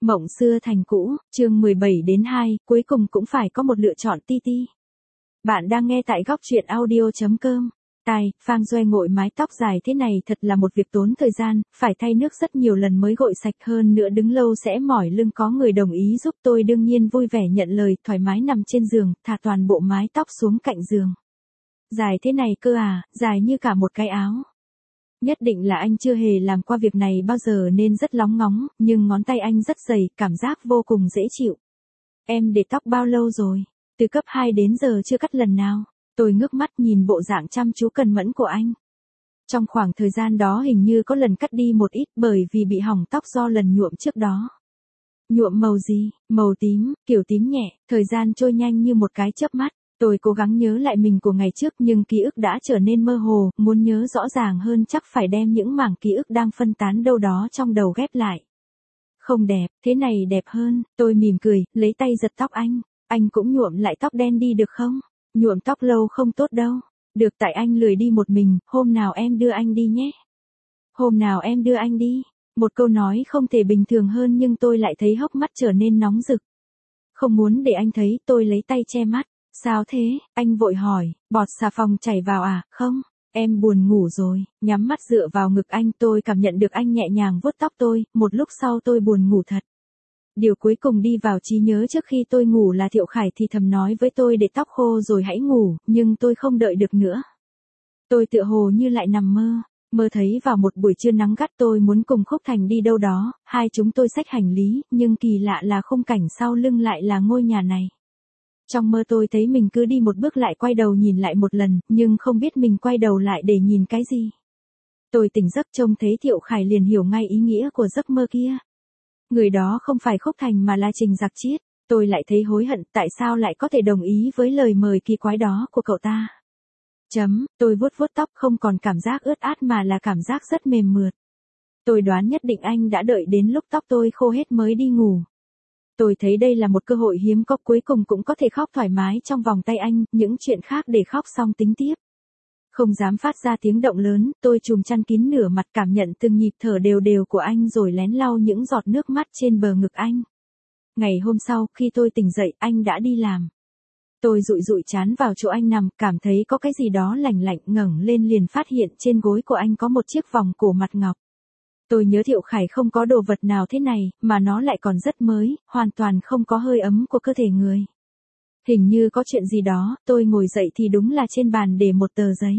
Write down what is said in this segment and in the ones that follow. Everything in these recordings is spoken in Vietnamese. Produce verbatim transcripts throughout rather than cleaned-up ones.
Mộng xưa thành cũ, chương mười bảy đến hai, cuối cùng cũng phải có một lựa chọn ti ti. Bạn đang nghe tại góc truyện audio chấm com. Tai, phang Doe ngội mái tóc dài thế này thật là một việc tốn thời gian, phải thay nước rất nhiều lần mới gội sạch, hơn nữa đứng lâu sẽ mỏi lưng, có người đồng ý giúp tôi đương nhiên vui vẻ nhận lời, thoải mái nằm trên giường, thả toàn bộ mái tóc xuống cạnh giường. Dài thế này cơ à, dài như cả một cái áo. Nhất định là anh chưa hề làm qua việc này bao giờ nên rất lóng ngóng, nhưng ngón tay anh rất dày, cảm giác vô cùng dễ chịu. Em để tóc bao lâu rồi? Từ cấp hai đến giờ chưa cắt lần nào. Tôi ngước mắt nhìn bộ dạng chăm chú cần mẫn của anh. Trong khoảng thời gian đó hình như có lần cắt đi một ít bởi vì bị hỏng tóc do lần nhuộm trước đó. Nhuộm màu gì? Màu tím, kiểu tím nhẹ, thời gian trôi nhanh như một cái chớp mắt. Tôi cố gắng nhớ lại mình của ngày trước nhưng ký ức đã trở nên mơ hồ, muốn nhớ rõ ràng hơn chắc phải đem những mảng ký ức đang phân tán đâu đó trong đầu ghép lại. Không đẹp, thế này đẹp hơn, tôi mỉm cười, lấy tay giật tóc anh. Anh cũng nhuộm lại tóc đen đi được không? Nhuộm tóc lâu không tốt đâu. Được, tại anh lười đi một mình, hôm nào em đưa anh đi nhé. Hôm nào em đưa anh đi. Một câu nói không thể bình thường hơn nhưng tôi lại thấy hốc mắt trở nên nóng rực. Không muốn để anh thấy, tôi lấy tay che mắt. Sao thế? Anh vội hỏi, bọt xà phòng chảy vào à? Không, em buồn ngủ rồi. Nhắm mắt dựa vào ngực anh, tôi cảm nhận được anh nhẹ nhàng vuốt tóc tôi, một lúc sau tôi buồn ngủ thật. Điều cuối cùng đi vào trí nhớ trước khi tôi ngủ là Thiệu Khải thì thầm nói với tôi để tóc khô rồi hãy ngủ, nhưng tôi không đợi được nữa. Tôi tựa hồ như lại nằm mơ, mơ thấy vào một buổi trưa nắng gắt tôi muốn cùng Khúc Thành đi đâu đó, hai chúng tôi xách hành lý, nhưng kỳ lạ là khung cảnh sau lưng lại là ngôi nhà này. Trong mơ tôi thấy mình cứ đi một bước lại quay đầu nhìn lại một lần, nhưng không biết mình quay đầu lại để nhìn cái gì. Tôi tỉnh giấc trông thấy Thiệu Khải liền hiểu ngay ý nghĩa của giấc mơ kia. Người đó không phải Khúc Thành mà là Trình Giặc Chiết. Tôi lại thấy hối hận tại sao lại có thể đồng ý với lời mời kỳ quái đó của cậu ta. Chấm, tôi vuốt vuốt tóc không còn cảm giác ướt át mà là cảm giác rất mềm mượt. Tôi đoán nhất định anh đã đợi đến lúc tóc tôi khô hết mới đi ngủ. Tôi thấy đây là một cơ hội hiếm có, cuối cùng cũng có thể khóc thoải mái trong vòng tay anh, những chuyện khác để khóc xong tính tiếp. Không dám phát ra tiếng động lớn, tôi trùm chăn kín nửa mặt cảm nhận từng nhịp thở đều đều của anh rồi lén lau những giọt nước mắt trên bờ ngực anh. Ngày hôm sau, khi tôi tỉnh dậy, anh đã đi làm. Tôi dụi dụi trán vào chỗ anh nằm, cảm thấy có cái gì đó lạnh lạnh, ngẩng lên liền phát hiện trên gối của anh có một chiếc vòng cổ mặt ngọc. Tôi nhớ Thiệu Khải không có đồ vật nào thế này, mà nó lại còn rất mới, hoàn toàn không có hơi ấm của cơ thể người. Hình như có chuyện gì đó, tôi ngồi dậy thì đúng là trên bàn để một tờ giấy.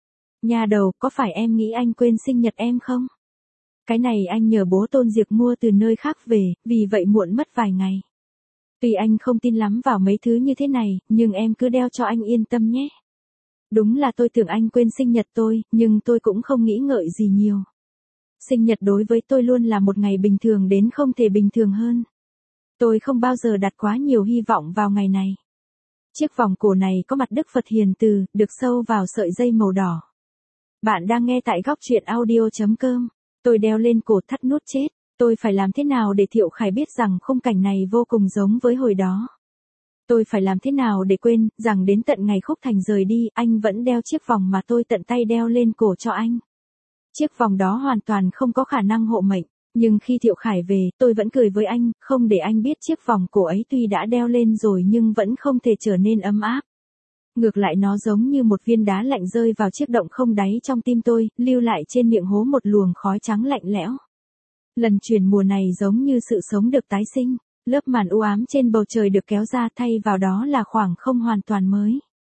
Nha đầu, có phải em nghĩ anh quên sinh nhật em không? Cái này anh nhờ bố Tôn Diệp mua từ nơi khác về, vì vậy muộn mất vài ngày. Tuy anh không tin lắm vào mấy thứ như thế này, nhưng em cứ đeo cho anh yên tâm nhé. Đúng là tôi tưởng anh quên sinh nhật tôi, nhưng tôi cũng không nghĩ ngợi gì nhiều. Sinh nhật đối với tôi luôn là một ngày bình thường đến không thể bình thường hơn. Tôi không bao giờ đặt quá nhiều hy vọng vào ngày này. Chiếc vòng cổ này có mặt Đức Phật hiền từ, được sâu vào sợi dây màu đỏ. Bạn đang nghe tại góc truyện audio chấm com. Tôi đeo lên cổ thắt nút chết. Tôi phải làm thế nào để Thiệu Khải biết rằng khung cảnh này vô cùng giống với hồi đó. Tôi phải làm thế nào để quên rằng đến tận ngày Khúc Thành rời đi, anh vẫn đeo chiếc vòng mà tôi tận tay đeo lên cổ cho anh. Chiếc vòng đó hoàn toàn không có khả năng hộ mệnh, nhưng khi Thiệu Khải về, tôi vẫn cười với anh, không để anh biết chiếc vòng cổ ấy tuy đã đeo lên rồi nhưng vẫn không thể trở nên ấm áp. Ngược lại nó giống như một viên đá lạnh rơi vào chiếc động không đáy trong tim tôi, lưu lại trên miệng hố một luồng khói trắng lạnh lẽo. Lần chuyển mùa này giống như sự sống được tái sinh, lớp màn u ám trên bầu trời được kéo ra thay vào đó là khoảng không hoàn toàn mới.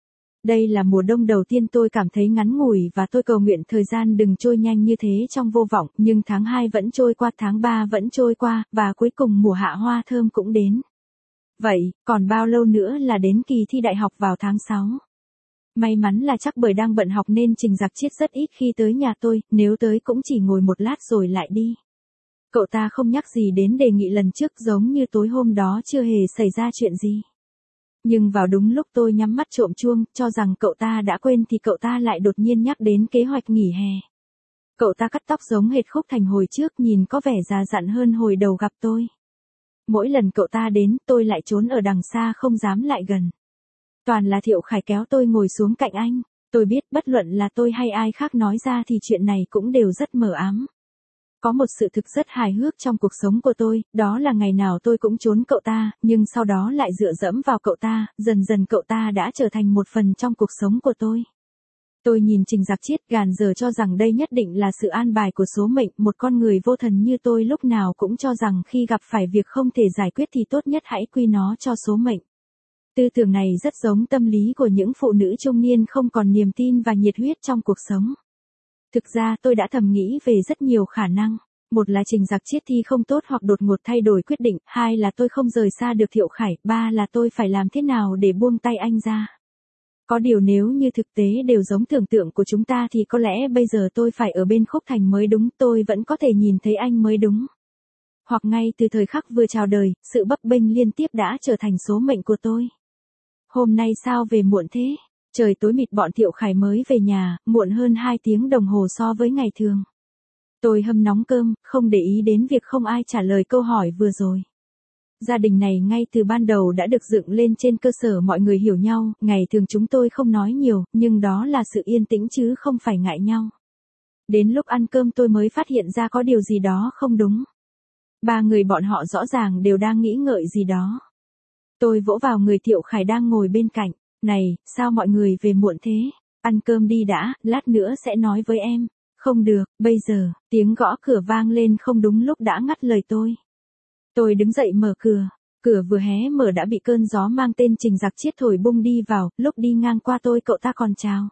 Đây là mùa đông đầu tiên tôi cảm thấy ngắn ngủi và tôi cầu nguyện thời gian đừng trôi nhanh như thế trong vô vọng, nhưng tháng hai vẫn trôi qua, tháng ba vẫn trôi qua, và cuối cùng mùa hạ hoa thơm cũng đến. Vậy, còn bao lâu nữa là đến kỳ thi đại học vào tháng sáu? May mắn là chắc bởi đang bận học nên Trình Giặc Chiết rất ít khi tới nhà tôi, nếu tới cũng chỉ ngồi một lát rồi lại đi. Cậu ta không nhắc gì đến đề nghị lần trước giống như tối hôm đó chưa hề xảy ra chuyện gì. Nhưng vào đúng lúc tôi nhắm mắt trộm chuông, cho rằng cậu ta đã quên thì cậu ta lại đột nhiên nhắc đến kế hoạch nghỉ hè. Cậu ta cắt tóc giống hệt Khúc Thành hồi trước, nhìn có vẻ già dặn hơn hồi đầu gặp tôi. Mỗi lần cậu ta đến, tôi lại trốn ở đằng xa không dám lại gần. Toàn là Thiệu Khải kéo tôi ngồi xuống cạnh anh. Tôi biết bất luận là tôi hay ai khác nói ra thì chuyện này cũng đều rất mờ ám. Có một sự thực rất hài hước trong cuộc sống của tôi, đó là ngày nào tôi cũng trốn cậu ta, nhưng sau đó lại dựa dẫm vào cậu ta, dần dần cậu ta đã trở thành một phần trong cuộc sống của tôi. Tôi nhìn Trình Giặc Chiết gàn giờ cho rằng đây nhất định là sự an bài của số mệnh, một con người vô thần như tôi lúc nào cũng cho rằng khi gặp phải việc không thể giải quyết thì tốt nhất hãy quy nó cho số mệnh. Tư tưởng này rất giống tâm lý của những phụ nữ trung niên không còn niềm tin và nhiệt huyết trong cuộc sống. Thực ra tôi đã thầm nghĩ về rất nhiều khả năng. Một là Trình Giặc Chiết thi không tốt hoặc đột ngột thay đổi quyết định, hai là tôi không rời xa được Thiệu Khải, ba là tôi phải làm thế nào để buông tay anh ra. Có điều nếu như thực tế đều giống tưởng tượng của chúng ta thì có lẽ bây giờ tôi phải ở bên Khúc Thành mới đúng, tôi vẫn có thể nhìn thấy anh mới đúng. Hoặc ngay từ thời khắc vừa chào đời, sự bấp bênh liên tiếp đã trở thành số mệnh của tôi. Hôm nay sao về muộn thế? Trời tối mịt bọn Thiệu Khải mới về nhà, muộn hơn hai tiếng đồng hồ so với ngày thường. Tôi hâm nóng cơm, không để ý đến việc không ai trả lời câu hỏi vừa rồi. Gia đình này ngay từ ban đầu đã được dựng lên trên cơ sở mọi người hiểu nhau, ngày thường chúng tôi không nói nhiều, nhưng đó là sự yên tĩnh chứ không phải ngại nhau. Đến lúc ăn cơm tôi mới phát hiện ra có điều gì đó không đúng. Ba người bọn họ rõ ràng đều đang nghĩ ngợi gì đó. Tôi vỗ vào người Thiệu Khải đang ngồi bên cạnh. Này, sao mọi người về muộn thế? Ăn cơm đi đã, lát nữa sẽ nói với em. Không được, bây giờ, tiếng gõ cửa vang lên không đúng lúc đã ngắt lời tôi. Tôi đứng dậy mở cửa. Cửa vừa hé mở đã bị cơn gió mang tên Trình Giặc Chiết thổi bung đi vào, lúc đi ngang qua tôi cậu ta còn chào.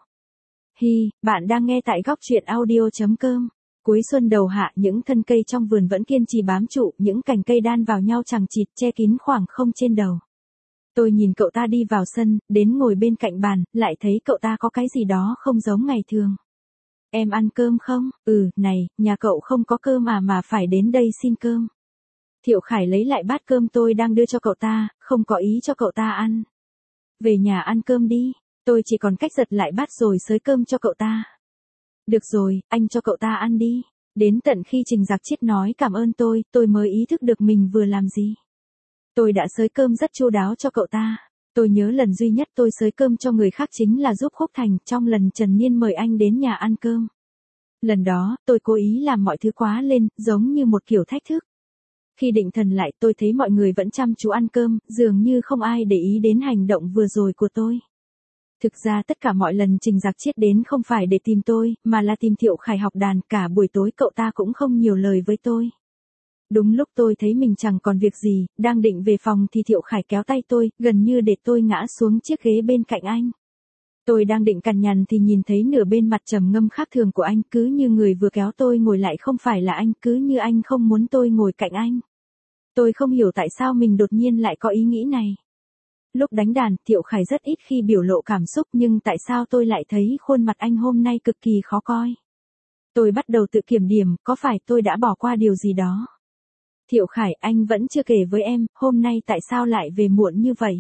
Hi, bạn đang nghe tại góc truyện audio chấm com. Cuối xuân đầu hạ những thân cây trong vườn vẫn kiên trì bám trụ, những cành cây đan vào nhau chằng chịt che kín khoảng không trên đầu. Tôi nhìn cậu ta đi vào sân, đến ngồi bên cạnh bàn, lại thấy cậu ta có cái gì đó không giống ngày thường. Em ăn cơm không? Ừ, này, nhà cậu không có cơm à mà phải đến đây xin cơm. Thiệu Khải lấy lại bát cơm tôi đang đưa cho cậu ta, không có ý cho cậu ta ăn. Về nhà ăn cơm đi, tôi chỉ còn cách giật lại bát rồi xới cơm cho cậu ta. Được rồi, anh cho cậu ta ăn đi. Đến tận khi Trình Giặc Chiết nói cảm ơn tôi, tôi mới ý thức được mình vừa làm gì. Tôi đã xới cơm rất chu đáo cho cậu ta. Tôi nhớ lần duy nhất tôi xới cơm cho người khác chính là giúp Khúc Thành trong lần Trần Niên mời anh đến nhà ăn cơm. Lần đó, tôi cố ý làm mọi thứ quá lên, giống như một kiểu thách thức. Khi định thần lại tôi thấy mọi người vẫn chăm chú ăn cơm, dường như không ai để ý đến hành động vừa rồi của tôi. Thực ra tất cả mọi lần Trình Giặc Chiết đến không phải để tìm tôi, mà là tìm Thiệu Khải học đàn, cả buổi tối cậu ta cũng không nhiều lời với tôi. Đúng lúc tôi thấy mình chẳng còn việc gì, đang định về phòng thì Thiệu Khải kéo tay tôi, gần như để tôi ngã xuống chiếc ghế bên cạnh anh. Tôi đang định cằn nhằn thì nhìn thấy nửa bên mặt trầm ngâm khác thường của anh, cứ như người vừa kéo tôi ngồi lại không phải là anh, cứ như anh không muốn tôi ngồi cạnh anh. Tôi không hiểu tại sao mình đột nhiên lại có ý nghĩ này. Lúc đánh đàn, Thiệu Khải rất ít khi biểu lộ cảm xúc, nhưng tại sao tôi lại thấy khuôn mặt anh hôm nay cực kỳ khó coi. Tôi bắt đầu tự kiểm điểm, có phải tôi đã bỏ qua điều gì đó. Thiệu Khải, anh vẫn chưa kể với em, hôm nay tại sao lại về muộn như vậy.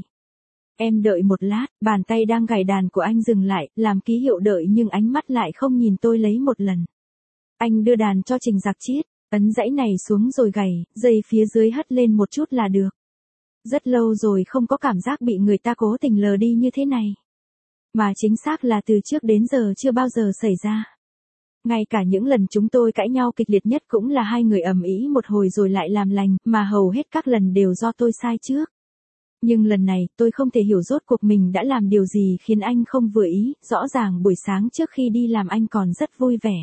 Em đợi một lát, bàn tay đang gảy đàn của anh dừng lại, làm ký hiệu đợi nhưng ánh mắt lại không nhìn tôi lấy một lần. Anh đưa đàn cho Trình Giặc Chiết, ấn dãy này xuống rồi gảy, dây phía dưới hất lên một chút là được. Rất lâu rồi không có cảm giác bị người ta cố tình lờ đi như thế này. Mà chính xác là từ trước đến giờ chưa bao giờ xảy ra. Ngay cả những lần chúng tôi cãi nhau kịch liệt nhất cũng là hai người ầm ĩ một hồi rồi lại làm lành, mà hầu hết các lần đều do tôi sai trước. Nhưng lần này, tôi không thể hiểu rốt cuộc mình đã làm điều gì khiến anh không vừa ý, rõ ràng buổi sáng trước khi đi làm anh còn rất vui vẻ.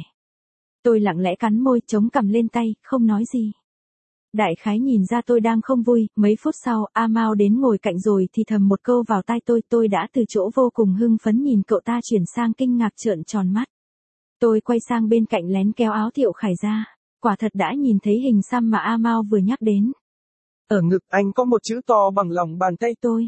Tôi lặng lẽ cắn môi, chống cằm lên tay, không nói gì. Đại khái nhìn ra tôi đang không vui, mấy phút sau, A Mao đến ngồi cạnh rồi thì thầm một câu vào tai tôi, tôi đã từ chỗ vô cùng hưng phấn nhìn cậu ta chuyển sang kinh ngạc trợn tròn mắt. Tôi quay sang bên cạnh lén kéo áo Thiệu Khải ra, quả thật đã nhìn thấy hình xăm mà A Mao vừa nhắc đến. Ở ngực anh có một chữ to bằng lòng bàn tay tôi.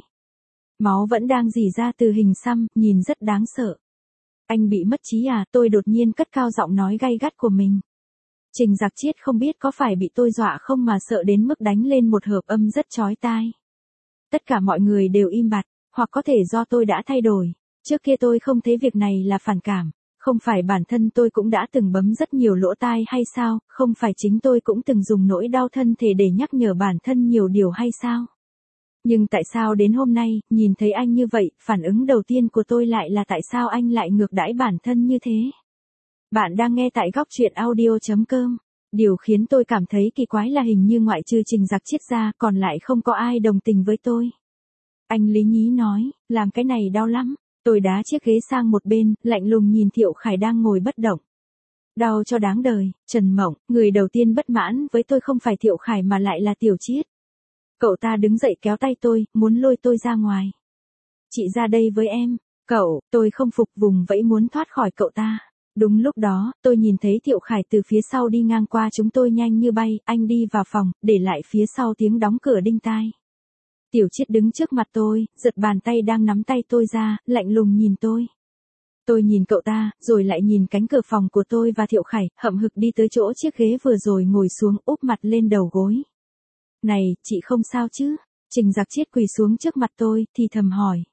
Máu vẫn đang rỉ ra từ hình xăm, nhìn rất đáng sợ. Anh bị mất trí à, tôi đột nhiên cất cao giọng nói gay gắt của mình. Trình Giặc Chiết không biết có phải bị tôi dọa không mà sợ đến mức đánh lên một hợp âm rất chói tai. Tất cả mọi người đều im bặt, hoặc có thể do tôi đã thay đổi. Trước kia tôi không thấy việc này là phản cảm. Không phải bản thân tôi cũng đã từng bấm rất nhiều lỗ tai hay sao, không phải chính tôi cũng từng dùng nỗi đau thân thể để nhắc nhở bản thân nhiều điều hay sao. Nhưng tại sao đến hôm nay, nhìn thấy anh như vậy, phản ứng đầu tiên của tôi lại là tại sao anh lại ngược đãi bản thân như thế. Bạn đang nghe tại góc truyện audio chấm com. Điều khiến tôi cảm thấy kỳ quái là hình như ngoại trừ Trình Giặc Chiết ra còn lại không có ai đồng tình với tôi. Anh Lý Nhí nói, làm cái này đau lắm. Tôi đá chiếc ghế sang một bên, lạnh lùng nhìn Thiệu Khải đang ngồi bất động. Đau cho đáng đời. Trần Mộng, người đầu tiên bất mãn với tôi không phải Thiệu Khải mà lại là Tiểu Chiết. Cậu ta đứng dậy kéo tay tôi, muốn lôi tôi ra ngoài. Chị ra đây với em. Cậu, tôi không phục, vùng vẫy muốn thoát khỏi cậu ta. Đúng lúc đó, tôi nhìn thấy Thiệu Khải từ phía sau đi ngang qua chúng tôi nhanh như bay, anh đi vào phòng, để lại phía sau tiếng đóng cửa đinh tai. Tiểu Chiết đứng trước mặt tôi, giật bàn tay đang nắm tay tôi ra, lạnh lùng nhìn tôi. Tôi nhìn cậu ta, rồi lại nhìn cánh cửa phòng của tôi và Thiệu Khải, hậm hực đi tới chỗ chiếc ghế vừa rồi ngồi xuống, úp mặt lên đầu gối. Này, chị không sao chứ? Trình Giặc Chiết quỳ xuống trước mặt tôi, thì thầm hỏi.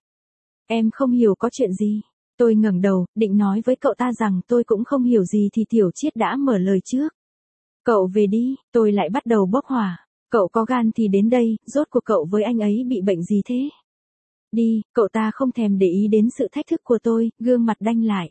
Em không hiểu có chuyện gì. Tôi ngẩng đầu, định nói với cậu ta rằng tôi cũng không hiểu gì thì Tiểu Chiết đã mở lời trước. Cậu về đi, tôi lại bắt đầu bốc hỏa. Cậu có gan thì đến đây, rốt cuộc cậu với anh ấy bị bệnh gì thế? Đi, cậu ta không thèm để ý đến sự thách thức của tôi, gương mặt đanh lại.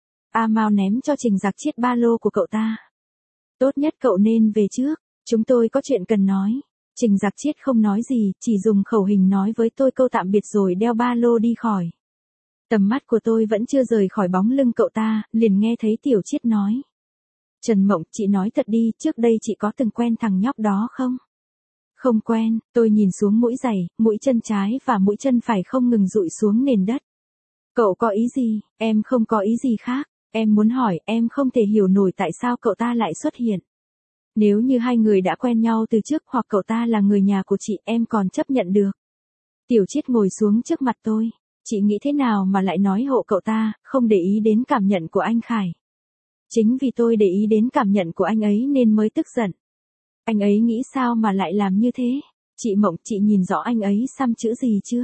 A Mao ném cho Trình Giặc Chiết ba lô của cậu ta. Tốt nhất cậu nên về trước, chúng tôi có chuyện cần nói. Trình Giặc Chiết không nói gì, chỉ dùng khẩu hình nói với tôi câu tạm biệt rồi đeo ba lô đi khỏi. Tầm mắt của tôi vẫn chưa rời khỏi bóng lưng cậu ta, liền nghe thấy Tiểu Chiết nói. Trần Mộng, chị nói thật đi, trước đây chị có từng quen thằng nhóc đó không? Không quen, tôi nhìn xuống mũi giày, mũi chân trái và mũi chân phải không ngừng dụi xuống nền đất. Cậu có ý gì? Em không có ý gì khác. Em muốn hỏi, em không thể hiểu nổi tại sao cậu ta lại xuất hiện. Nếu như hai người đã quen nhau từ trước hoặc cậu ta là người nhà của chị, em còn chấp nhận được. Tiểu Chiết ngồi xuống trước mặt tôi. Chị nghĩ thế nào mà lại nói hộ cậu ta, không để ý đến cảm nhận của anh Khải. Chính vì tôi để ý đến cảm nhận của anh ấy nên mới tức giận. Anh ấy nghĩ sao mà lại làm như thế? Chị Mộng, chị nhìn rõ anh ấy xăm chữ gì chưa?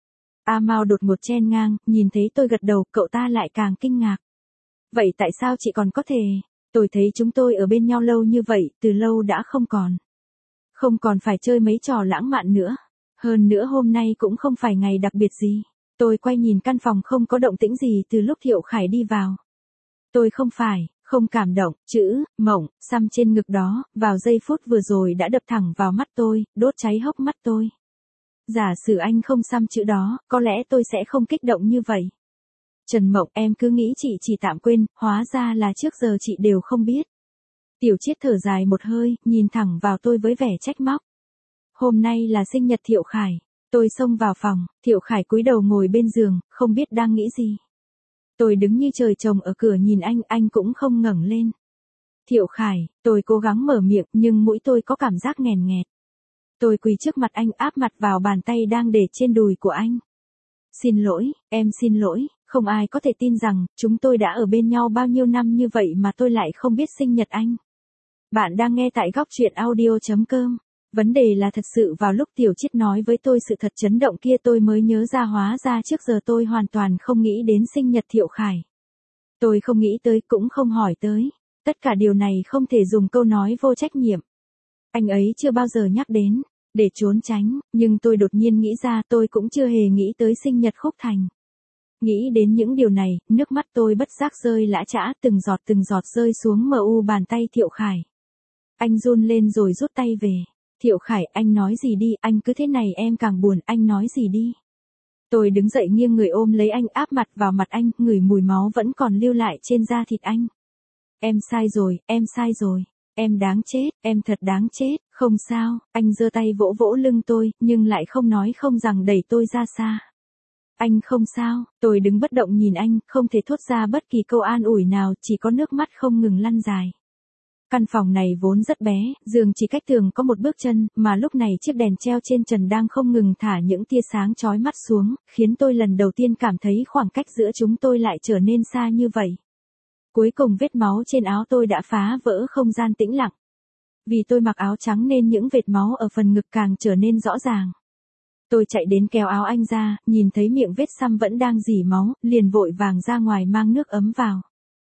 A Mao đột ngột chen ngang, nhìn thấy tôi gật đầu, cậu ta lại càng kinh ngạc. Vậy tại sao chị còn có thể? Tôi thấy chúng tôi ở bên nhau lâu như vậy, từ lâu đã không còn. Không còn phải chơi mấy trò lãng mạn nữa. Hơn nữa hôm nay cũng không phải ngày đặc biệt gì. Tôi quay nhìn căn phòng không có động tĩnh gì từ lúc Thiệu Khải đi vào. Tôi không phải, không cảm động, chữ, Mộng, xăm trên ngực đó, vào giây phút vừa rồi đã đập thẳng vào mắt tôi, đốt cháy hốc mắt tôi. Giả sử anh không xăm chữ đó, có lẽ tôi sẽ không kích động như vậy. Trần Mộng, em cứ nghĩ chị chỉ tạm quên, hóa ra là trước giờ chị đều không biết. Tiểu Chiết thở dài một hơi, nhìn thẳng vào tôi với vẻ trách móc. Hôm nay là sinh nhật Thiệu Khải. Tôi xông vào phòng, Thiệu Khải cúi đầu ngồi bên giường, không biết đang nghĩ gì. Tôi đứng như trời trồng ở cửa nhìn anh, anh cũng không ngẩng lên. Thiệu Khải, tôi cố gắng mở miệng nhưng mũi tôi có cảm giác nghèn nghẹt. Tôi quỳ trước mặt anh, áp mặt vào bàn tay đang để trên đùi của anh. Xin lỗi, em xin lỗi, không ai có thể tin rằng chúng tôi đã ở bên nhau bao nhiêu năm như vậy mà tôi lại không biết sinh nhật anh. Bạn đang nghe tại góc truyện audio chấm com. Vấn đề là thật sự vào lúc Tiểu Chiết nói với tôi sự thật chấn động kia tôi mới nhớ ra hóa ra trước giờ tôi hoàn toàn không nghĩ đến sinh nhật Thiệu Khải. Tôi không nghĩ tới cũng không hỏi tới. Tất cả điều này không thể dùng câu nói vô trách nhiệm. Anh ấy chưa bao giờ nhắc đến, để trốn tránh, nhưng tôi đột nhiên nghĩ ra tôi cũng chưa hề nghĩ tới sinh nhật Khúc Thành. Nghĩ đến những điều này, nước mắt tôi bất giác rơi lã chã từng giọt từng giọt rơi xuống mờ u bàn tay Thiệu Khải. Anh run lên rồi rút tay về. Thiệu Khải, anh nói gì đi, anh cứ thế này em càng buồn, anh nói gì đi. Tôi đứng dậy nghiêng người ôm lấy anh, áp mặt vào mặt anh, ngửi mùi máu vẫn còn lưu lại trên da thịt anh. Em sai rồi, em sai rồi, em đáng chết, em thật đáng chết, không sao, anh giơ tay vỗ vỗ lưng tôi, nhưng lại không nói không rằng đẩy tôi ra xa. Anh không sao, tôi đứng bất động nhìn anh, không thể thốt ra bất kỳ câu an ủi nào, chỉ có nước mắt không ngừng lăn dài. Căn phòng này vốn rất bé, giường chỉ cách tường có một bước chân, mà lúc này chiếc đèn treo trên trần đang không ngừng thả những tia sáng chói mắt xuống, khiến tôi lần đầu tiên cảm thấy khoảng cách giữa chúng tôi lại trở nên xa như vậy. Cuối cùng vết máu trên áo tôi đã phá vỡ không gian tĩnh lặng. Vì tôi mặc áo trắng nên những vệt máu ở phần ngực càng trở nên rõ ràng. Tôi chạy đến kéo áo anh ra, nhìn thấy miệng vết xăm vẫn đang rỉ máu, liền vội vàng ra ngoài mang nước ấm vào.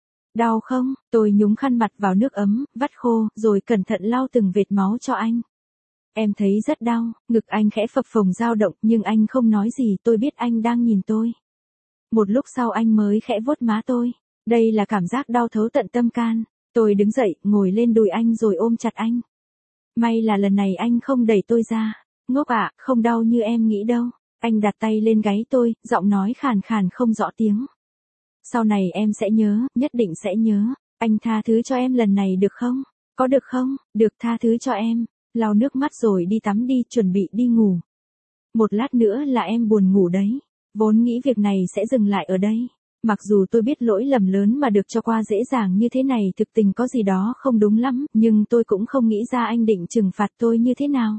Đau không? Tôi nhúng khăn mặt vào nước ấm, vắt khô, rồi cẩn thận lau từng vệt máu cho anh. Em thấy rất đau, ngực anh khẽ phập phồng dao động, nhưng anh không nói gì, tôi biết anh đang nhìn tôi. Một lúc sau anh mới khẽ vuốt má tôi. Đây là cảm giác đau thấu tận tâm can. Tôi đứng dậy, ngồi lên đùi anh rồi ôm chặt anh. May là lần này anh không đẩy tôi ra. Ngốc ạ, không đau như em nghĩ đâu. Anh đặt tay lên gáy tôi, giọng nói khàn khàn không rõ tiếng. Sau này em sẽ nhớ, nhất định sẽ nhớ. Anh tha thứ cho em lần này được không? Có được không? Được, tha thứ cho em. Lau nước mắt rồi đi tắm đi, chuẩn bị đi ngủ. Một lát nữa là em buồn ngủ đấy. Vốn nghĩ việc này sẽ dừng lại ở đây. Mặc dù tôi biết lỗi lầm lớn mà được cho qua dễ dàng như thế này thực tình có gì đó không đúng lắm, nhưng tôi cũng không nghĩ ra anh định trừng phạt tôi như thế nào.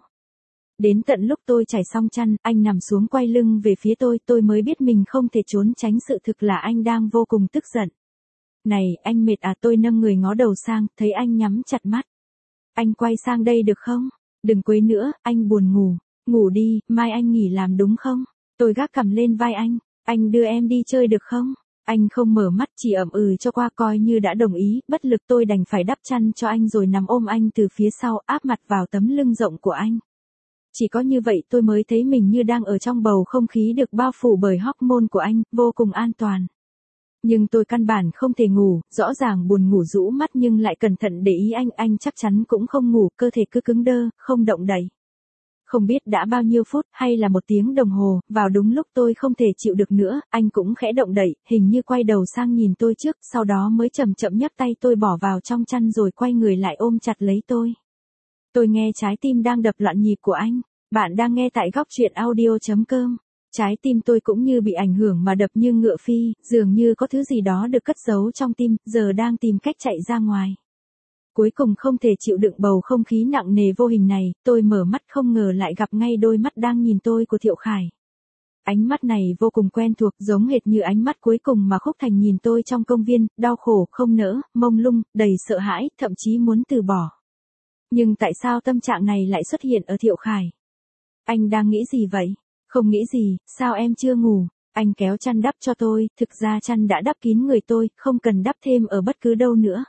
Đến tận lúc tôi trải xong chăn, anh nằm xuống quay lưng về phía tôi, tôi mới biết mình không thể trốn tránh sự thực là anh đang vô cùng tức giận. Này, anh mệt à? Tôi nâng người ngó đầu sang, thấy anh nhắm chặt mắt. Anh quay sang đây được không? Đừng quấy nữa, anh buồn ngủ. Ngủ đi, mai anh nghỉ làm đúng không? Tôi gác cằm lên vai anh. Anh đưa em đi chơi được không? Anh không mở mắt, chỉ ậm ừ cho qua, coi như đã đồng ý. Bất lực tôi đành phải đắp chăn cho anh rồi nằm ôm anh từ phía sau, áp mặt vào tấm lưng rộng của anh. Chỉ có như vậy tôi mới thấy mình như đang ở trong bầu không khí được bao phủ bởi hormone của anh, vô cùng an toàn. Nhưng tôi căn bản không thể ngủ, rõ ràng buồn ngủ rũ mắt nhưng lại cẩn thận để ý anh, anh chắc chắn cũng không ngủ, cơ thể cứ cứng đơ, không động đậy. Không biết đã bao nhiêu phút, hay là một tiếng đồng hồ, vào đúng lúc tôi không thể chịu được nữa, anh cũng khẽ động đậy, hình như quay đầu sang nhìn tôi trước, sau đó mới chậm chậm nhấc tay tôi bỏ vào trong chăn rồi quay người lại ôm chặt lấy tôi. Tôi nghe trái tim đang đập loạn nhịp của anh. Bạn đang nghe tại góc truyện audio chấm com. Trái tim tôi cũng như bị ảnh hưởng mà đập như ngựa phi, dường như có thứ gì đó được cất giấu trong tim, giờ đang tìm cách chạy ra ngoài. Cuối cùng không thể chịu đựng bầu không khí nặng nề vô hình này, tôi mở mắt không ngờ lại gặp ngay đôi mắt đang nhìn tôi của Thiệu Khải. Ánh mắt này vô cùng quen thuộc, giống hệt như ánh mắt cuối cùng mà Khúc Thành nhìn tôi trong công viên, đau khổ, không nỡ, mông lung, đầy sợ hãi, thậm chí muốn từ bỏ. Nhưng tại sao tâm trạng này lại xuất hiện ở Thiệu Khải? Anh đang nghĩ gì vậy? Không nghĩ gì, sao em chưa ngủ? Anh kéo chăn đắp cho tôi, thực ra chăn đã đắp kín người tôi, không cần đắp thêm ở bất cứ đâu nữa.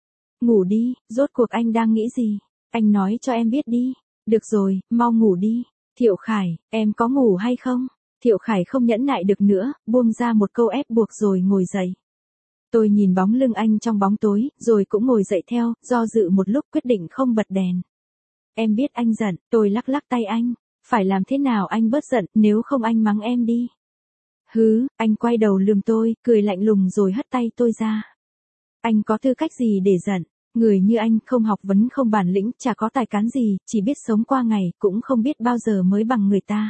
Ngủ đi, rốt cuộc anh đang nghĩ gì? Anh nói cho em biết đi. Được rồi, mau ngủ đi. Thiệu Khải, em có ngủ hay không? Thiệu Khải không nhẫn nại được nữa, buông ra một câu ép buộc rồi ngồi dậy. Tôi nhìn bóng lưng anh trong bóng tối, rồi cũng ngồi dậy theo, do dự một lúc quyết định không bật đèn. Em biết anh giận, tôi lắc lắc tay anh. Phải làm thế nào anh bớt giận, nếu không anh mắng em đi. Hứ, anh quay đầu lườm tôi, cười lạnh lùng rồi hất tay tôi ra. Anh có tư cách gì để giận? Người như anh không học vấn không bản lĩnh, chả có tài cán gì, chỉ biết sống qua ngày, cũng không biết bao giờ mới bằng người ta.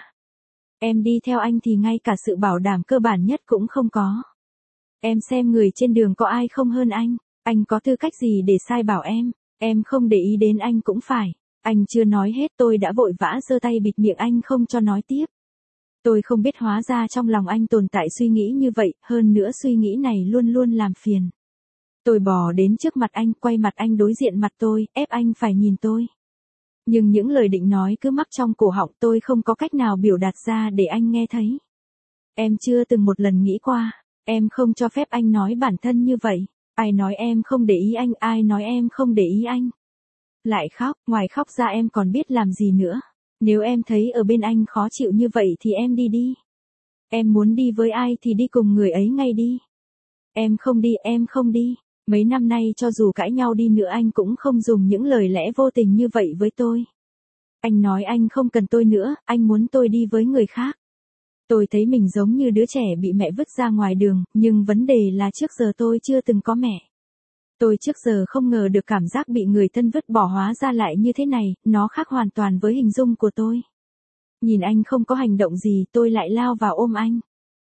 Em đi theo anh thì ngay cả sự bảo đảm cơ bản nhất cũng không có. Em xem người trên đường có ai không hơn anh, anh có tư cách gì để sai bảo em, em không để ý đến anh cũng phải. Anh chưa nói hết tôi đã vội vã giơ tay bịt miệng anh không cho nói tiếp. Tôi không biết hóa ra trong lòng anh tồn tại suy nghĩ như vậy, hơn nữa suy nghĩ này luôn luôn làm phiền. Tôi bò đến trước mặt anh, quay mặt anh đối diện mặt tôi, ép anh phải nhìn tôi. Nhưng những lời định nói cứ mắc trong cổ họng, tôi không có cách nào biểu đạt ra để anh nghe thấy. Em chưa từng một lần nghĩ qua, em không cho phép anh nói bản thân như vậy. Ai nói em không để ý anh, ai nói em không để ý anh. Lại khóc, ngoài khóc ra em còn biết làm gì nữa. Nếu em thấy ở bên anh khó chịu như vậy thì em đi đi. Em muốn đi với ai thì đi cùng người ấy ngay đi. Em không đi, em không đi. Mấy năm nay cho dù cãi nhau đi nữa anh cũng không dùng những lời lẽ vô tình như vậy với tôi. Anh nói anh không cần tôi nữa, anh muốn tôi đi với người khác. Tôi thấy mình giống như đứa trẻ bị mẹ vứt ra ngoài đường, nhưng vấn đề là trước giờ tôi chưa từng có mẹ. Tôi trước giờ không ngờ được cảm giác bị người thân vứt bỏ hóa ra lại như thế này, nó khác hoàn toàn với hình dung của tôi. Nhìn anh không có hành động gì, tôi lại lao vào ôm anh.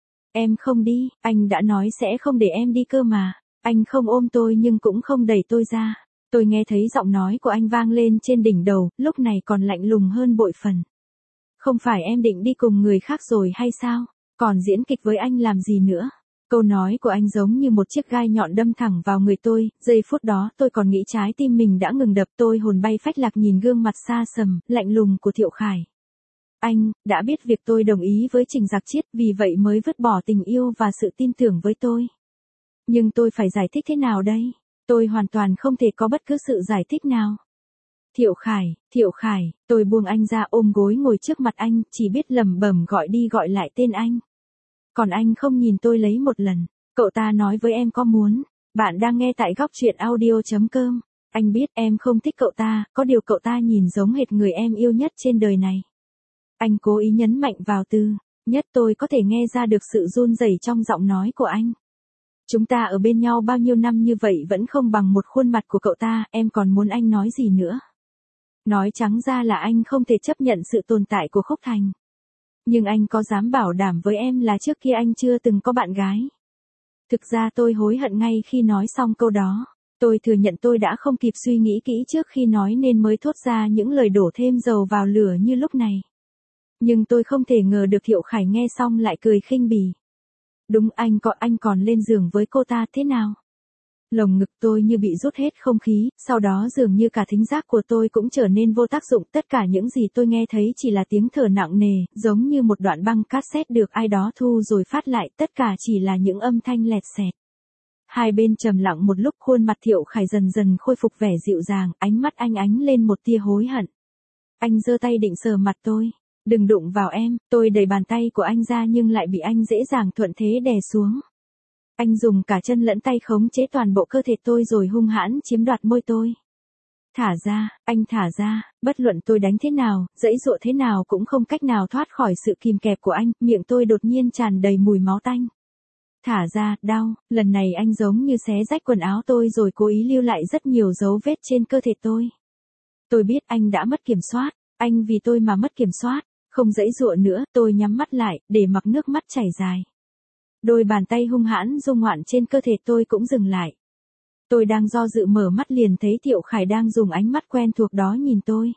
Em không đi, anh đã nói sẽ không để em đi cơ mà. Anh không ôm tôi nhưng cũng không đẩy tôi ra. Tôi nghe thấy giọng nói của anh vang lên trên đỉnh đầu, lúc này còn lạnh lùng hơn bội phần. Không phải em định đi cùng người khác rồi hay sao? Còn diễn kịch với anh làm gì nữa? Câu nói của anh giống như một chiếc gai nhọn đâm thẳng vào người tôi, giây phút đó tôi còn nghĩ trái tim mình đã ngừng đập, tôi hồn bay phách lạc nhìn gương mặt xa sầm, lạnh lùng của Thiệu Khải. Anh, đã biết việc tôi đồng ý với Trình Giặc Chiết, vì vậy mới vứt bỏ tình yêu và sự tin tưởng với tôi. Nhưng tôi phải giải thích thế nào đây? Tôi hoàn toàn không thể có bất cứ sự giải thích nào. Thiệu Khải, Thiệu Khải, tôi buông anh ra ôm gối ngồi trước mặt anh, chỉ biết lẩm bẩm gọi đi gọi lại tên anh. Còn anh không nhìn tôi lấy một lần, cậu ta nói với em có muốn Bạn đang nghe tại góc truyện audio chấm com. Anh biết em không thích cậu ta, có điều cậu ta nhìn giống hệt người em yêu nhất trên đời này. Anh cố ý nhấn mạnh vào từ nhất, tôi có thể nghe ra được sự run rẩy trong giọng nói của anh. Chúng ta ở bên nhau bao nhiêu năm như vậy vẫn không bằng một khuôn mặt của cậu ta, em còn muốn anh nói gì nữa? Nói trắng ra là anh không thể chấp nhận sự tồn tại của Khúc Thành. Nhưng anh có dám bảo đảm với em là trước kia anh chưa từng có bạn gái? Thực ra tôi hối hận ngay khi nói xong câu đó. Tôi thừa nhận tôi đã không kịp suy nghĩ kỹ trước khi nói nên mới thốt ra những lời đổ thêm dầu vào lửa như lúc này. Nhưng tôi không thể ngờ được Thiệu Khải nghe xong lại cười khinh bỉ. Đúng, anh có anh còn lên giường với cô ta thế nào? Lồng ngực tôi như bị rút hết không khí, sau đó dường như cả thính giác của tôi cũng trở nên vô tác dụng, tất cả những gì tôi nghe thấy chỉ là tiếng thở nặng nề, giống như một đoạn băng cassette được ai đó thu rồi phát lại, tất cả chỉ là những âm thanh lẹt xẹt. Hai bên trầm lặng một lúc, khuôn mặt Thiệu Khải dần dần khôi phục vẻ dịu dàng, ánh mắt anh ánh lên một tia hối hận. Anh giơ tay định sờ mặt tôi. Đừng đụng vào em, tôi đẩy bàn tay của anh ra nhưng lại bị anh dễ dàng thuận thế đè xuống. Anh dùng cả chân lẫn tay khống chế toàn bộ cơ thể tôi rồi hung hãn chiếm đoạt môi tôi. Thả ra, anh thả ra, bất luận tôi đánh thế nào, giãy giụa thế nào cũng không cách nào thoát khỏi sự kìm kẹp của anh, miệng tôi đột nhiên tràn đầy mùi máu tanh. Thả ra, đau, lần này anh giống như xé rách quần áo tôi rồi cố ý lưu lại rất nhiều dấu vết trên cơ thể tôi. Tôi biết anh đã mất kiểm soát, anh vì tôi mà mất kiểm soát, không giãy giụa nữa, tôi nhắm mắt lại, để mặc nước mắt chảy dài. Đôi bàn tay hung hãn dung ngoạn trên cơ thể tôi cũng dừng lại. Tôi đang do dự mở mắt liền thấy Thiệu Khải đang dùng ánh mắt quen thuộc đó nhìn tôi.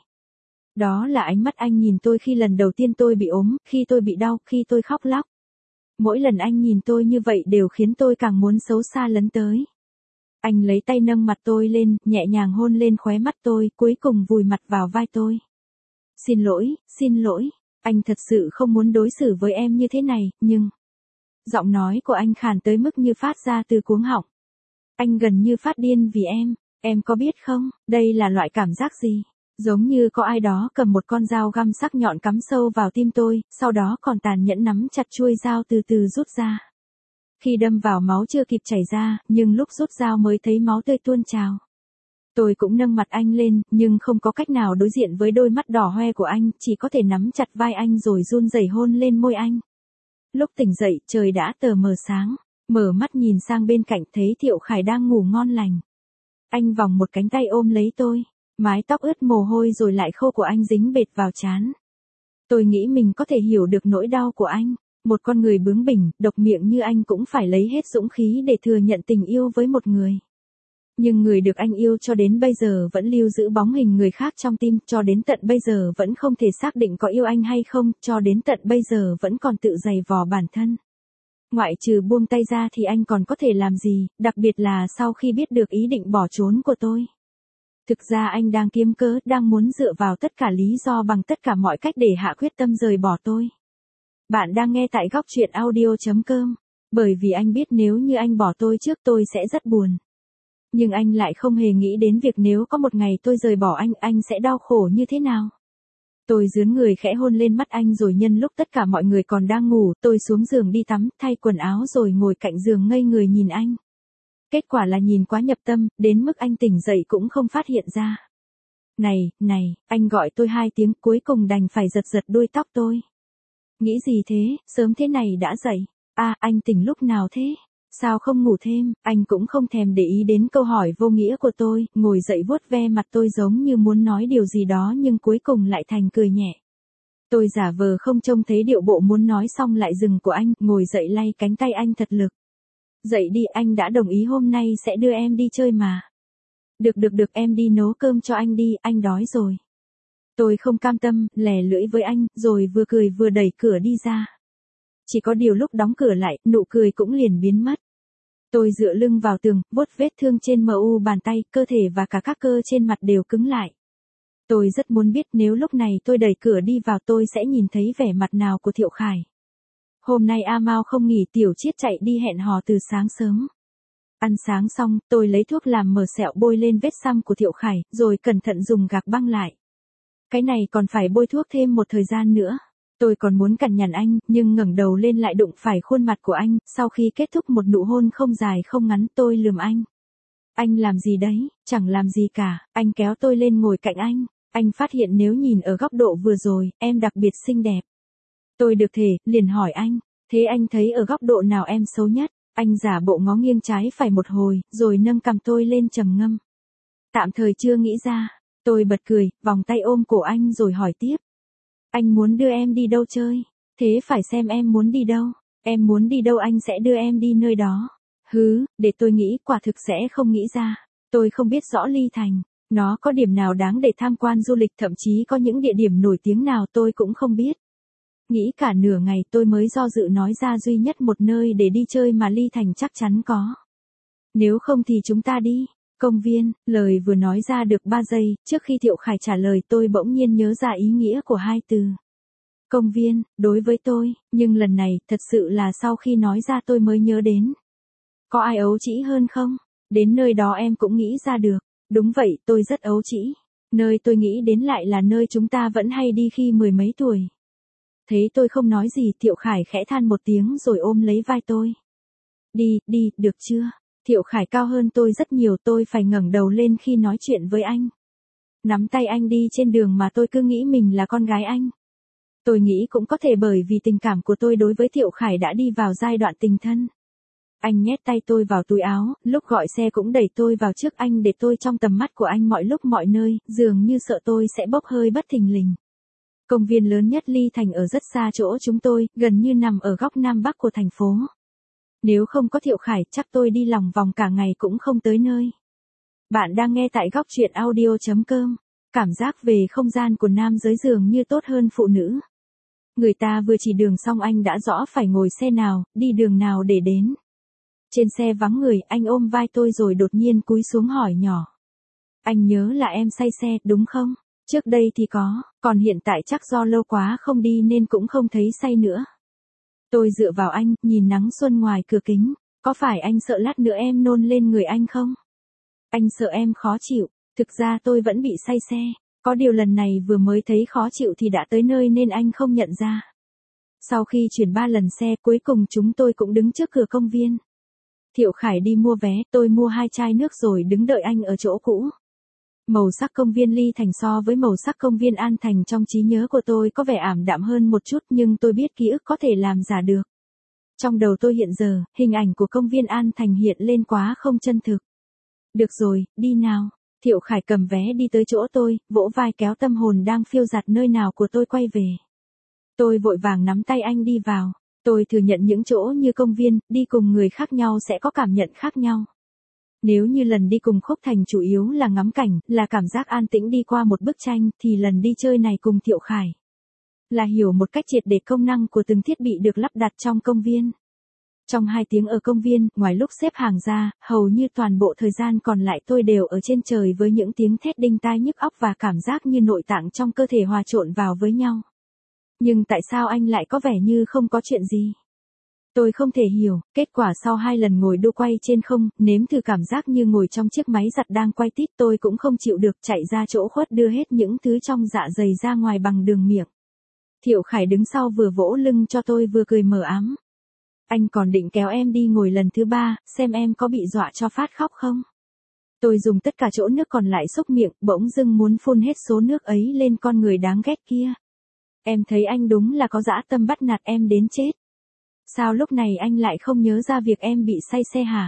Đó là ánh mắt anh nhìn tôi khi lần đầu tiên tôi bị ốm, khi tôi bị đau, khi tôi khóc lóc. Mỗi lần anh nhìn tôi như vậy đều khiến tôi càng muốn xấu xa lấn tới. Anh lấy tay nâng mặt tôi lên, nhẹ nhàng hôn lên khóe mắt tôi, cuối cùng vùi mặt vào vai tôi. Xin lỗi, xin lỗi, anh thật sự không muốn đối xử với em như thế này, nhưng... Giọng nói của anh khàn tới mức như phát ra từ cuống họng. Anh gần như phát điên vì em, em có biết không, đây là loại cảm giác gì? Giống như có ai đó cầm một con dao găm sắc nhọn cắm sâu vào tim tôi, sau đó còn tàn nhẫn nắm chặt chuôi dao từ từ rút ra. Khi đâm vào máu chưa kịp chảy ra, nhưng lúc rút dao mới thấy máu tươi tuôn trào. Tôi cũng nâng mặt anh lên, nhưng không có cách nào đối diện với đôi mắt đỏ hoe của anh, chỉ có thể nắm chặt vai anh rồi run rẩy hôn lên môi anh. Lúc tỉnh dậy, trời đã tờ mờ sáng, mở mắt nhìn sang bên cạnh thấy Thiệu Khải đang ngủ ngon lành. Anh vòng một cánh tay ôm lấy tôi, mái tóc ướt mồ hôi rồi lại khô của anh dính bệt vào trán. Tôi nghĩ mình có thể hiểu được nỗi đau của anh, một con người bướng bỉnh, độc miệng như anh cũng phải lấy hết dũng khí để thừa nhận tình yêu với một người. Nhưng người được anh yêu cho đến bây giờ vẫn lưu giữ bóng hình người khác trong tim, cho đến tận bây giờ vẫn không thể xác định có yêu anh hay không, cho đến tận bây giờ vẫn còn tự giày vò bản thân. Ngoại trừ buông tay ra thì anh còn có thể làm gì, đặc biệt là sau khi biết được ý định bỏ trốn của tôi. Thực ra anh đang kiếm cớ, đang muốn dựa vào tất cả lý do bằng tất cả mọi cách để hạ quyết tâm rời bỏ tôi. Bạn đang nghe tại góc truyện audio chấm com, bởi vì anh biết nếu như anh bỏ tôi trước tôi sẽ rất buồn. Nhưng anh lại không hề nghĩ đến việc nếu có một ngày tôi rời bỏ anh, anh sẽ đau khổ như thế nào. Tôi dướn người khẽ hôn lên mắt anh rồi nhân lúc tất cả mọi người còn đang ngủ, tôi xuống giường đi tắm, thay quần áo rồi ngồi cạnh giường ngây người nhìn anh. Kết quả là nhìn quá nhập tâm, đến mức anh tỉnh dậy cũng không phát hiện ra. Này, này, anh gọi tôi hai tiếng, cuối cùng đành phải giật giật đuôi tóc tôi. Nghĩ gì thế, sớm thế này đã dậy. À, anh tỉnh lúc nào thế? Sao không ngủ thêm? Anh cũng không thèm để ý đến câu hỏi vô nghĩa của tôi, ngồi dậy vuốt ve mặt tôi giống như muốn nói điều gì đó nhưng cuối cùng lại thành cười nhẹ. Tôi giả vờ không trông thấy điệu bộ muốn nói xong lại dừng của anh, ngồi dậy lay cánh tay anh thật lực. Dậy đi, anh đã đồng ý hôm nay sẽ đưa em đi chơi mà. Được được được, em đi nấu cơm cho anh đi, anh đói rồi. Tôi không cam tâm, lè lưỡi với anh, rồi vừa cười vừa đẩy cửa đi ra. Chỉ có điều lúc đóng cửa lại, nụ cười cũng liền biến mất. Tôi dựa lưng vào tường, vuốt vết thương trên mu bàn tay, cơ thể và cả các cơ trên mặt đều cứng lại. Tôi rất muốn biết nếu lúc này tôi đẩy cửa đi vào tôi sẽ nhìn thấy vẻ mặt nào của Thiệu Khải. Hôm nay A Mao không nghỉ, Tiểu Chiết chạy đi hẹn hò từ sáng sớm. Ăn sáng xong, tôi lấy thuốc làm mờ sẹo bôi lên vết xăm của Thiệu Khải, rồi cẩn thận dùng gạc băng lại. Cái này còn phải bôi thuốc thêm một thời gian nữa. Tôi còn muốn cằn nhằn anh, nhưng ngẩng đầu lên lại đụng phải khuôn mặt của anh, sau khi kết thúc một nụ hôn không dài không ngắn tôi lườm anh. Anh làm gì đấy, chẳng làm gì cả, anh kéo tôi lên ngồi cạnh anh, anh phát hiện nếu nhìn ở góc độ vừa rồi, em đặc biệt xinh đẹp. Tôi được thể, liền hỏi anh, thế anh thấy ở góc độ nào em xấu nhất? Anh giả bộ ngó nghiêng trái phải một hồi, rồi nâng cằm tôi lên trầm ngâm. Tạm thời chưa nghĩ ra, tôi bật cười, vòng tay ôm cổ anh rồi hỏi tiếp. Anh muốn đưa em đi đâu chơi? Thế phải xem em muốn đi đâu. Em muốn đi đâu anh sẽ đưa em đi nơi đó. Hứ, để tôi nghĩ, quả thực sẽ không nghĩ ra. Tôi không biết rõ Ly Thành, nó có điểm nào đáng để tham quan du lịch, thậm chí có những địa điểm nổi tiếng nào tôi cũng không biết. Nghĩ cả nửa ngày tôi mới do dự nói ra duy nhất một nơi để đi chơi mà Ly Thành chắc chắn có. Nếu không thì chúng ta đi. Công viên, lời vừa nói ra được ba giây, trước khi Thiệu Khải trả lời tôi bỗng nhiên nhớ ra ý nghĩa của hai từ. Công viên, đối với tôi, nhưng lần này, thật sự là sau khi nói ra tôi mới nhớ đến. Có ai ấu trĩ hơn không? Đến nơi đó em cũng nghĩ ra được. Đúng vậy, tôi rất ấu trĩ. Nơi tôi nghĩ đến lại là nơi chúng ta vẫn hay đi khi mười mấy tuổi. Thấy tôi không nói gì, Thiệu Khải khẽ than một tiếng rồi ôm lấy vai tôi. Đi, đi, được chưa? Thiệu Khải cao hơn tôi rất nhiều, tôi phải ngẩng đầu lên khi nói chuyện với anh. Nắm tay anh đi trên đường mà tôi cứ nghĩ mình là con gái anh. Tôi nghĩ cũng có thể bởi vì tình cảm của tôi đối với Thiệu Khải đã đi vào giai đoạn tình thân. Anh nhét tay tôi vào túi áo, lúc gọi xe cũng đẩy tôi vào trước anh để tôi trong tầm mắt của anh mọi lúc mọi nơi, dường như sợ tôi sẽ bốc hơi bất thình lình. Công viên lớn nhất Ly Thành ở rất xa chỗ chúng tôi, gần như nằm ở góc nam bắc của thành phố. Nếu không có Thiệu Khải, chắc tôi đi lòng vòng cả ngày cũng không tới nơi. Bạn đang nghe tại góc truyện audio chấm com. Cảm giác về không gian của nam giới dường như tốt hơn phụ nữ. Người ta vừa chỉ đường xong anh đã rõ phải ngồi xe nào, đi đường nào để đến. Trên xe vắng người, anh ôm vai tôi rồi đột nhiên cúi xuống hỏi nhỏ. Anh nhớ là em say xe, đúng không? Trước đây thì có, còn hiện tại chắc do lâu quá không đi nên cũng không thấy say nữa. Tôi dựa vào anh, nhìn nắng xuân ngoài cửa kính. Có phải anh sợ lát nữa em nôn lên người anh không? Anh sợ em khó chịu. Thực ra tôi vẫn bị say xe. Có điều lần này vừa mới thấy khó chịu thì đã tới nơi nên anh không nhận ra. Sau khi chuyển ba lần xe, cuối cùng chúng tôi cũng đứng trước cửa công viên. Thiệu Khải đi mua vé, tôi mua hai chai nước rồi đứng đợi anh ở chỗ cũ. Màu sắc công viên Ly Thành so với màu sắc công viên An Thành trong trí nhớ của tôi có vẻ ảm đạm hơn một chút, nhưng tôi biết ký ức có thể làm giả được. Trong đầu tôi hiện giờ, hình ảnh của công viên An Thành hiện lên quá không chân thực. Được rồi, đi nào. Thiệu Khải cầm vé đi tới chỗ tôi, vỗ vai kéo tâm hồn đang phiêu dạt nơi nào của tôi quay về. Tôi vội vàng nắm tay anh đi vào. Tôi thừa nhận những chỗ như công viên, đi cùng người khác nhau sẽ có cảm nhận khác nhau. Nếu như lần đi cùng Khúc Thành chủ yếu là ngắm cảnh, là cảm giác an tĩnh đi qua một bức tranh, thì lần đi chơi này cùng Thiệu Khải là hiểu một cách triệt để công năng của từng thiết bị được lắp đặt trong công viên. Trong hai tiếng ở công viên, ngoài lúc xếp hàng ra, hầu như toàn bộ thời gian còn lại tôi đều ở trên trời với những tiếng thét đinh tai nhức óc và cảm giác như nội tạng trong cơ thể hòa trộn vào với nhau. Nhưng tại sao anh lại có vẻ như không có chuyện gì? Tôi không thể hiểu, kết quả sau hai lần ngồi đu quay trên không, nếm thử cảm giác như ngồi trong chiếc máy giặt đang quay tít, tôi cũng không chịu được, chạy ra chỗ khuất đưa hết những thứ trong dạ dày ra ngoài bằng đường miệng. Thiệu Khải đứng sau vừa vỗ lưng cho tôi vừa cười mờ ám. Anh còn định kéo em đi ngồi lần thứ ba, xem em có bị dọa cho phát khóc không? Tôi dùng tất cả chỗ nước còn lại xúc miệng, bỗng dưng muốn phun hết số nước ấy lên con người đáng ghét kia. Em thấy anh đúng là có dã tâm bắt nạt em đến chết. Sao lúc này anh lại không nhớ ra việc em bị say xe hả?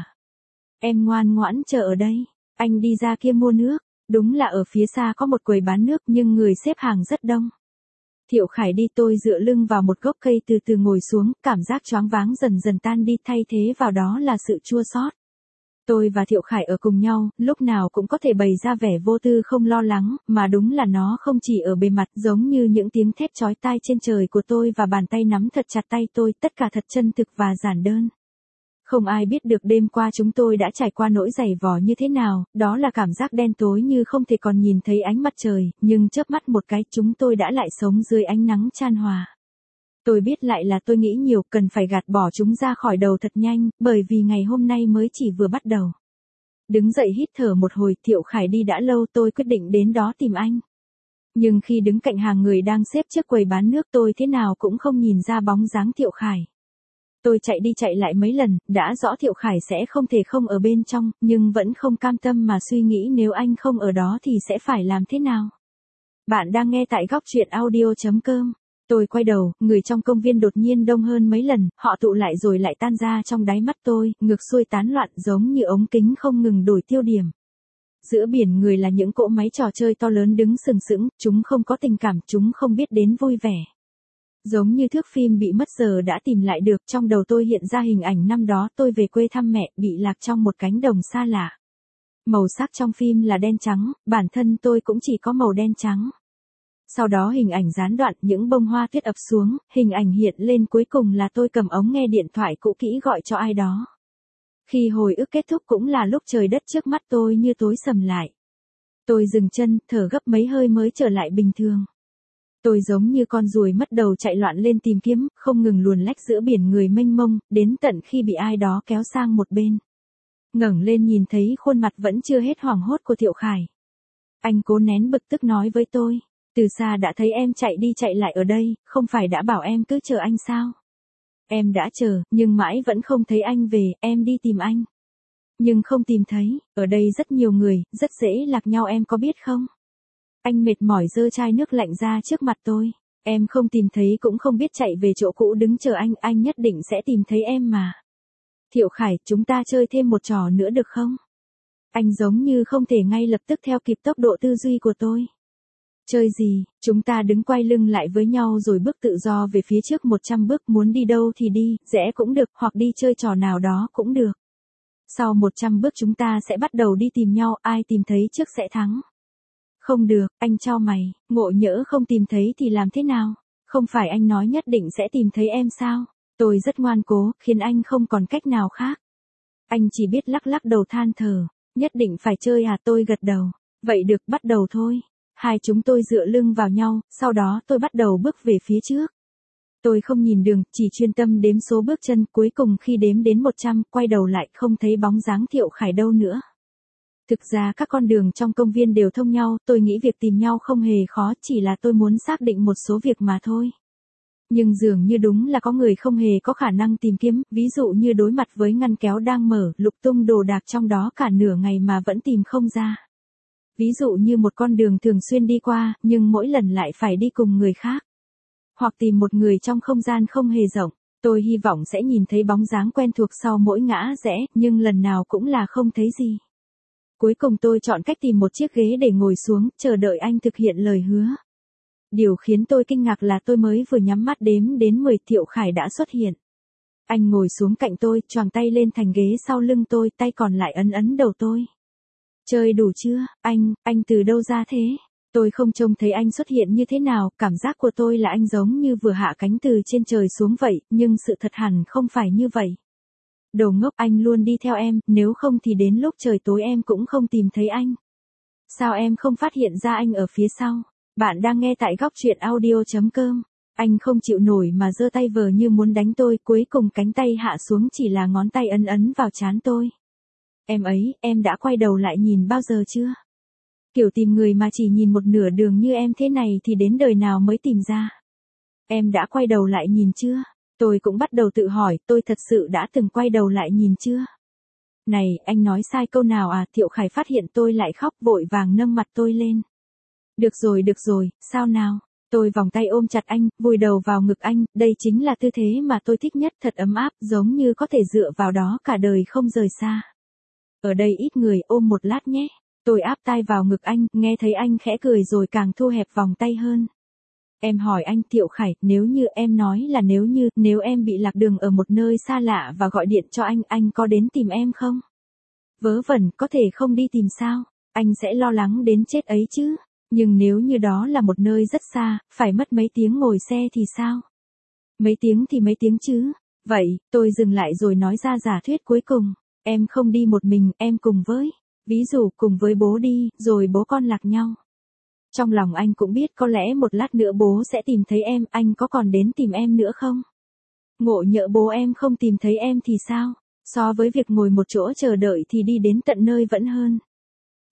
Em ngoan ngoãn chờ ở đây. Anh đi ra kia mua nước. Đúng là ở phía xa có một quầy bán nước nhưng người xếp hàng rất đông. Thiệu Khải đi, tôi dựa lưng vào một gốc cây từ từ ngồi xuống, cảm giác choáng váng dần dần tan đi, thay thế vào đó là sự chua xót. Tôi và Thiệu Khải ở cùng nhau, lúc nào cũng có thể bày ra vẻ vô tư không lo lắng, mà đúng là nó không chỉ ở bề mặt, giống như những tiếng thét chói tai trên trời của tôi và bàn tay nắm thật chặt tay tôi, tất cả thật chân thực và giản đơn. Không ai biết được đêm qua chúng tôi đã trải qua nỗi dày vò như thế nào, đó là cảm giác đen tối như không thể còn nhìn thấy ánh mặt trời, nhưng chớp mắt một cái chúng tôi đã lại sống dưới ánh nắng chan hòa. Tôi biết lại là tôi nghĩ nhiều, cần phải gạt bỏ chúng ra khỏi đầu thật nhanh, bởi vì ngày hôm nay mới chỉ vừa bắt đầu. Đứng dậy hít thở một hồi, Thiệu Khải đi đã lâu, tôi quyết định đến đó tìm anh. Nhưng khi đứng cạnh hàng người đang xếp trước quầy bán nước tôi thế nào cũng không nhìn ra bóng dáng Thiệu Khải. Tôi chạy đi chạy lại mấy lần, đã rõ Thiệu Khải sẽ không thể không ở bên trong, nhưng vẫn không cam tâm mà suy nghĩ nếu anh không ở đó thì sẽ phải làm thế nào. Bạn đang nghe tại góc truyện audio chấm com. Tôi quay đầu, người trong công viên đột nhiên đông hơn mấy lần, họ tụ lại rồi lại tan ra trong đáy mắt tôi, ngược xuôi tán loạn giống như ống kính không ngừng đổi tiêu điểm. Giữa biển người là những cỗ máy trò chơi to lớn đứng sừng sững, chúng không có tình cảm, chúng không biết đến vui vẻ. Giống như thước phim bị mất giờ đã tìm lại được, trong đầu tôi hiện ra hình ảnh năm đó tôi về quê thăm mẹ, bị lạc trong một cánh đồng xa lạ. Màu sắc trong phim là đen trắng, bản thân tôi cũng chỉ có màu đen trắng. Sau đó hình ảnh gián đoạn, những bông hoa tuyết ập xuống, hình ảnh hiện lên cuối cùng là tôi cầm ống nghe điện thoại cũ kỹ gọi cho ai đó. Khi hồi ức kết thúc cũng là lúc trời đất trước mắt tôi như tối sầm lại. Tôi dừng chân, thở gấp mấy hơi mới trở lại bình thường. Tôi giống như con ruồi mất đầu chạy loạn lên tìm kiếm, không ngừng luồn lách giữa biển người mênh mông, đến tận khi bị ai đó kéo sang một bên. Ngẩng lên nhìn thấy khuôn mặt vẫn chưa hết hoảng hốt của Thiệu Khải. Anh cố nén bực tức nói với tôi, từ xa đã thấy em chạy đi chạy lại ở đây, không phải đã bảo em cứ chờ anh sao? Em đã chờ, nhưng mãi vẫn không thấy anh về, em đi tìm anh. Nhưng không tìm thấy, ở đây rất nhiều người, rất dễ lạc nhau em có biết không? Anh mệt mỏi giơ chai nước lạnh ra trước mặt tôi. Em không tìm thấy cũng không biết chạy về chỗ cũ đứng chờ anh, anh nhất định sẽ tìm thấy em mà. Thiệu Khải, chúng ta chơi thêm một trò nữa được không? Anh giống như không thể ngay lập tức theo kịp tốc độ tư duy của tôi. Chơi gì, chúng ta đứng quay lưng lại với nhau rồi bước tự do về phía trước một trăm bước, muốn đi đâu thì đi, rẽ cũng được, hoặc đi chơi trò nào đó cũng được. Sau một trăm bước chúng ta sẽ bắt đầu đi tìm nhau, ai tìm thấy trước sẽ thắng. Không được, anh chau mày, ngộ nhỡ không tìm thấy thì làm thế nào? Không phải anh nói nhất định sẽ tìm thấy em sao? Tôi rất ngoan cố, khiến anh không còn cách nào khác. Anh chỉ biết lắc lắc đầu than thở, nhất định phải chơi à? Tôi gật đầu. Vậy được, bắt đầu thôi. Hai chúng tôi dựa lưng vào nhau, sau đó tôi bắt đầu bước về phía trước. Tôi không nhìn đường, chỉ chuyên tâm đếm số bước chân, cuối cùng khi đếm đến một trăm, quay đầu lại không thấy bóng dáng Thiệu Khải đâu nữa. Thực ra các con đường trong công viên đều thông nhau, tôi nghĩ việc tìm nhau không hề khó, chỉ là tôi muốn xác định một số việc mà thôi. Nhưng dường như đúng là có người không hề có khả năng tìm kiếm, ví dụ như đối mặt với ngăn kéo đang mở, lục tung đồ đạc trong đó cả nửa ngày mà vẫn tìm không ra. Ví dụ như một con đường thường xuyên đi qua, nhưng mỗi lần lại phải đi cùng người khác. Hoặc tìm một người trong không gian không hề rộng. Tôi hy vọng sẽ nhìn thấy bóng dáng quen thuộc sau mỗi ngã rẽ, nhưng lần nào cũng là không thấy gì. Cuối cùng tôi chọn cách tìm một chiếc ghế để ngồi xuống, chờ đợi anh thực hiện lời hứa. Điều khiến tôi kinh ngạc là tôi mới vừa nhắm mắt đếm đến mười, Thiệu Khải đã xuất hiện. Anh ngồi xuống cạnh tôi, choàng tay lên thành ghế sau lưng tôi, tay còn lại ấn ấn đầu tôi. Chơi đủ chưa, anh, anh từ đâu ra thế? Tôi không trông thấy anh xuất hiện như thế nào, cảm giác của tôi là anh giống như vừa hạ cánh từ trên trời xuống vậy, nhưng sự thật hẳn không phải như vậy. Đồ ngốc, anh luôn đi theo em, nếu không thì đến lúc trời tối em cũng không tìm thấy anh. Sao em không phát hiện ra anh ở phía sau? Bạn đang nghe tại góc truyện audio chấm com. Anh không chịu nổi mà giơ tay vờ như muốn đánh tôi, cuối cùng cánh tay hạ xuống chỉ là ngón tay ấn ấn vào trán tôi. Em ấy, em đã quay đầu lại nhìn bao giờ chưa? Kiểu tìm người mà chỉ nhìn một nửa đường như em thế này thì đến đời nào mới tìm ra? Em đã quay đầu lại nhìn chưa? Tôi cũng bắt đầu tự hỏi, tôi thật sự đã từng quay đầu lại nhìn chưa? Này, anh nói sai câu nào à? Thiệu Khải phát hiện tôi lại khóc, vội vàng nâng mặt tôi lên. Được rồi, được rồi, sao nào? Tôi vòng tay ôm chặt anh, vùi đầu vào ngực anh, đây chính là tư thế mà tôi thích nhất, thật ấm áp, giống như có thể dựa vào đó cả đời không rời xa. Ở đây ít người, ôm một lát nhé. Tôi áp tai vào ngực anh, nghe thấy anh khẽ cười rồi càng thu hẹp vòng tay hơn. Em hỏi anh, Thiệu Khải, nếu như em nói là nếu như, nếu em bị lạc đường ở một nơi xa lạ và gọi điện cho anh, anh có đến tìm em không? Vớ vẩn, có thể không đi tìm sao? Anh sẽ lo lắng đến chết ấy chứ. Nhưng nếu như đó là một nơi rất xa, phải mất mấy tiếng ngồi xe thì sao? Mấy tiếng thì mấy tiếng chứ. Vậy, tôi dừng lại rồi nói ra giả thuyết cuối cùng. Em không đi một mình, em cùng với. Ví dụ, cùng với bố đi, rồi bố con lạc nhau. Trong lòng anh cũng biết có lẽ một lát nữa bố sẽ tìm thấy em, anh có còn đến tìm em nữa không? Ngộ nhỡ bố em không tìm thấy em thì sao? So với việc ngồi một chỗ chờ đợi thì đi đến tận nơi vẫn hơn.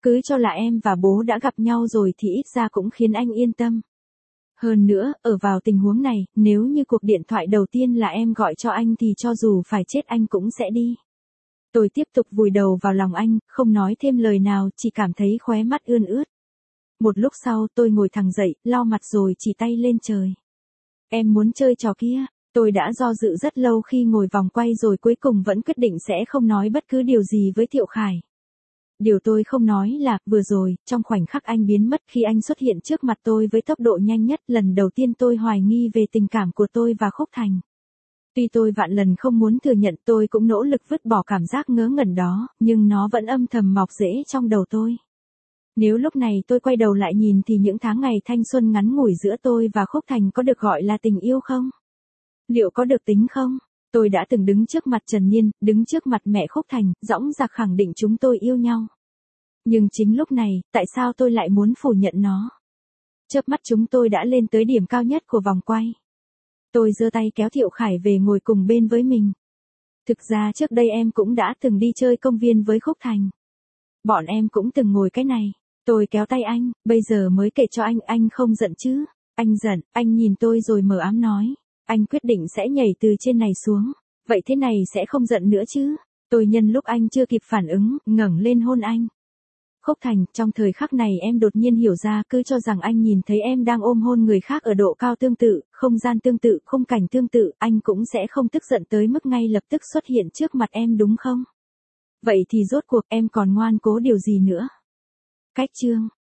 Cứ cho là em và bố đã gặp nhau rồi thì ít ra cũng khiến anh yên tâm. Hơn nữa, ở vào tình huống này, nếu như cuộc điện thoại đầu tiên là em gọi cho anh thì cho dù phải chết anh cũng sẽ đi. Tôi tiếp tục vùi đầu vào lòng anh, không nói thêm lời nào, chỉ cảm thấy khóe mắt ươn ướt. Một lúc sau tôi ngồi thẳng dậy, lau mặt rồi chỉ tay lên trời. Em muốn chơi trò kia. Tôi đã do dự rất lâu khi ngồi vòng quay rồi cuối cùng vẫn quyết định sẽ không nói bất cứ điều gì với Thiệu Khải. Điều tôi không nói là, vừa rồi, trong khoảnh khắc anh biến mất khi anh xuất hiện trước mặt tôi với tốc độ nhanh nhất, lần đầu tiên tôi hoài nghi về tình cảm của tôi và Khúc Thành. Tuy tôi vạn lần không muốn thừa nhận, tôi cũng nỗ lực vứt bỏ cảm giác ngớ ngẩn đó, nhưng nó vẫn âm thầm mọc rễ trong đầu tôi. Nếu lúc này tôi quay đầu lại nhìn thì những tháng ngày thanh xuân ngắn ngủi giữa tôi và Khúc Thành có được gọi là tình yêu không? Liệu có được tính không? Tôi đã từng đứng trước mặt Trần Nhiên, đứng trước mặt mẹ Khúc Thành, dõng dạc khẳng định chúng tôi yêu nhau. Nhưng chính lúc này, tại sao tôi lại muốn phủ nhận nó? Chớp mắt chúng tôi đã lên tới điểm cao nhất của vòng quay. Tôi giơ tay kéo Thiệu Khải về ngồi cùng bên với mình. Thực ra trước đây em cũng đã từng đi chơi công viên với Khúc Thành. Bọn em cũng từng ngồi cái này. Tôi kéo tay anh, bây giờ mới kể cho anh, anh không giận chứ? Anh giận, anh nhìn tôi rồi mờ ám nói. Anh quyết định sẽ nhảy từ trên này xuống. Vậy thế này sẽ không giận nữa chứ? Tôi nhân lúc anh chưa kịp phản ứng, ngẩng lên hôn anh. Khúc Thành, trong thời khắc này em đột nhiên hiểu ra, cứ cho rằng anh nhìn thấy em đang ôm hôn người khác ở độ cao tương tự, không gian tương tự, khung cảnh tương tự, anh cũng sẽ không tức giận tới mức ngay lập tức xuất hiện trước mặt em đúng không? Vậy thì rốt cuộc em còn ngoan cố điều gì nữa? Cách chương